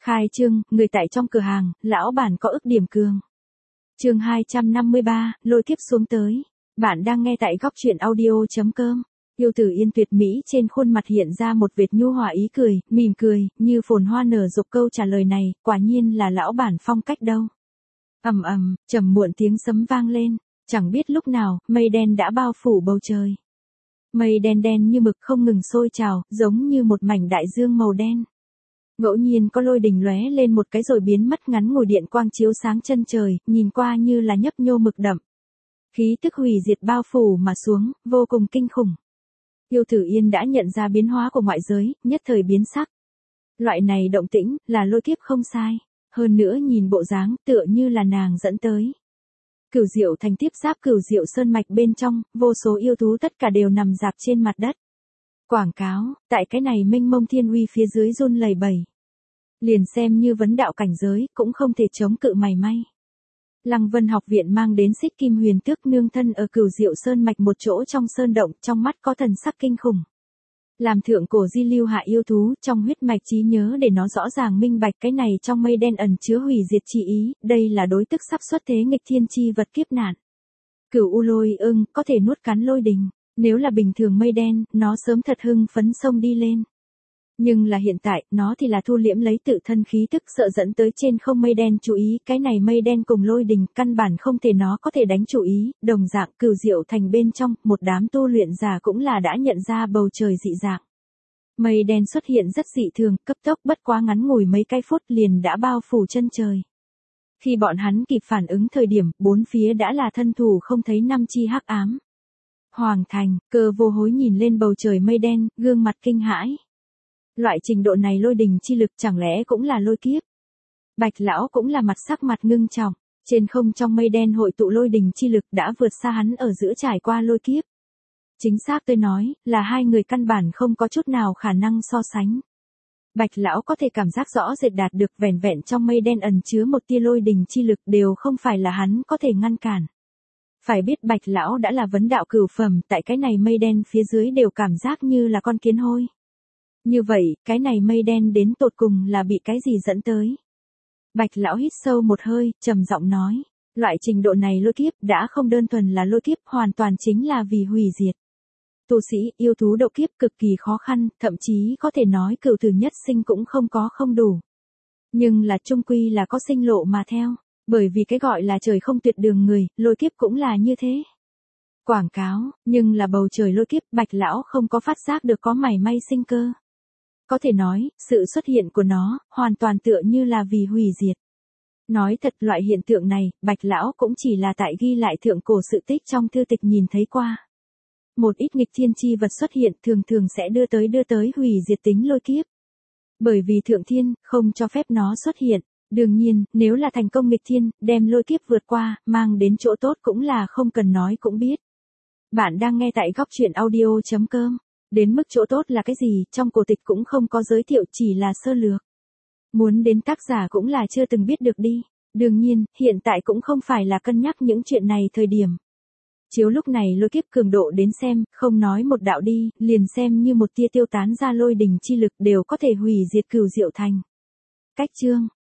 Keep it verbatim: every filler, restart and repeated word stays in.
Khai trương, người tại trong cửa hàng, lão bản có ức điểm cường. Chương hai trăm năm mươi ba, lôi kiếp xuống tới. Bạn đang nghe tại góc truyện audio.com. Yêu Tử Yên tuyệt mỹ trên khuôn mặt hiện ra một vệt nhu hòa ý cười, mỉm cười, như phồn hoa nở rộ. Câu trả lời này, quả nhiên là lão bản phong cách đâu. Ầm ầm, trầm muộn tiếng sấm vang lên, chẳng biết lúc nào, mây đen đã bao phủ bầu trời. Mây đen đen như mực không ngừng sôi trào, giống như một mảnh đại dương màu đen. Ngẫu nhiên có lôi đình lóe lên một cái rồi biến mất, ngắn ngủi điện quang chiếu sáng chân trời, nhìn qua như là nhấp nhô mực đậm. Khí tức hủy diệt bao phủ mà xuống, vô cùng kinh khủng. Yêu Tử Yên đã nhận ra biến hóa của ngoại giới, nhất thời biến sắc. Loại này động tĩnh, là lôi kiếp không sai. Hơn nữa nhìn bộ dáng, tựa như là nàng dẫn tới. Cửu Diệu Thành tiếp giáp Cửu Diệu Sơn mạch bên trong, vô số yêu thú tất cả đều nằm rạp trên mặt đất. Quảng cáo, tại cái này mênh mông thiên uy phía dưới run lẩy bẩy. Liền xem như vấn đạo cảnh giới, cũng không thể chống cự mảy may. Lăng Vân học viện mang đến Xích Kim Huyền Tước nương thân ở Cửu Diệu Sơn mạch một chỗ trong sơn động, trong mắt có thần sắc kinh khủng. Làm thượng cổ di lưu hạ yêu thú, trong huyết mạch trí nhớ để nó rõ ràng minh bạch cái này trong mây đen ẩn chứa hủy diệt chi ý, đây là đối tức sắp xuất thế nghịch thiên chi vật kiếp nạn. Cửu U Lôi Ưng có thể nuốt cắn lôi đình, nếu là bình thường mây đen, nó sớm thật hưng phấn xông đi lên. Nhưng là hiện tại, nó thì là thu liễm lấy tự thân khí tức, sợ dẫn tới trên không mây đen chú ý, cái này mây đen cùng lôi đình, căn bản không thể nó có thể đánh chú ý. Đồng dạng Cửu Diệu Thành bên trong, một đám tu luyện giả cũng là đã nhận ra bầu trời dị dạng. Mây đen xuất hiện rất dị thường, cấp tốc, bất quá ngắn ngủi mấy cái phút liền đã bao phủ chân trời. Khi bọn hắn kịp phản ứng thời điểm, bốn phía đã là thân thủ không thấy năm chi hắc ám. Hoàng Thành, Cơ Vô Hối nhìn lên bầu trời mây đen, gương mặt kinh hãi. Loại trình độ này lôi đình chi lực chẳng lẽ cũng là lôi kiếp? Bạch lão cũng là mặt sắc mặt ngưng trọng, trên không trong mây đen hội tụ lôi đình chi lực đã vượt xa hắn ở giữa trải qua lôi kiếp. Chính xác tôi nói, là hai người căn bản không có chút nào khả năng so sánh. Bạch lão có thể cảm giác rõ rệt đạt được vẻn vẹn trong mây đen ẩn chứa một tia lôi đình chi lực đều không phải là hắn có thể ngăn cản. Phải biết Bạch lão đã là vấn đạo cửu phẩm, tại cái này mây đen phía dưới đều cảm giác như là con kiến hôi. Như vậy, cái này mây đen đến tột cùng là bị cái gì dẫn tới? Bạch lão hít sâu một hơi, trầm giọng nói, loại trình độ này lôi kiếp đã không đơn thuần là lôi kiếp, hoàn toàn chính là vì hủy diệt. Tu sĩ, yêu thú độ kiếp cực kỳ khó khăn, thậm chí có thể nói cửu tử nhất sinh cũng không có không đủ. Nhưng là chung quy là có sinh lộ mà theo, bởi vì cái gọi là trời không tuyệt đường người, lôi kiếp cũng là như thế. Quảng cáo, nhưng là bầu trời lôi kiếp, Bạch lão không có phát giác được có mảy may sinh cơ. Có thể nói, sự xuất hiện của nó, hoàn toàn tựa như là vì hủy diệt. Nói thật, loại hiện tượng này, Bạch lão cũng chỉ là tại ghi lại thượng cổ sự tích trong thư tịch nhìn thấy qua. Một ít nghịch thiên chi vật xuất hiện thường thường sẽ đưa tới đưa tới hủy diệt tính lôi kiếp. Bởi vì thượng thiên, không cho phép nó xuất hiện. Đương nhiên, nếu là thành công nghịch thiên, đem lôi kiếp vượt qua, mang đến chỗ tốt cũng là không cần nói cũng biết. Bạn đang nghe tại góc truyện audio.com. Đến mức chỗ tốt là cái gì, trong cổ tịch cũng không có giới thiệu, chỉ là sơ lược. Muốn đến tác giả cũng là chưa từng biết được đi. Đương nhiên, hiện tại cũng không phải là cân nhắc những chuyện này thời điểm. Chiếu lúc này lôi kiếp cường độ đến xem, không nói một đạo đi, liền xem như một tia tiêu tán ra lôi đình chi lực đều có thể hủy diệt Cửu Diệu Thành. Cách chương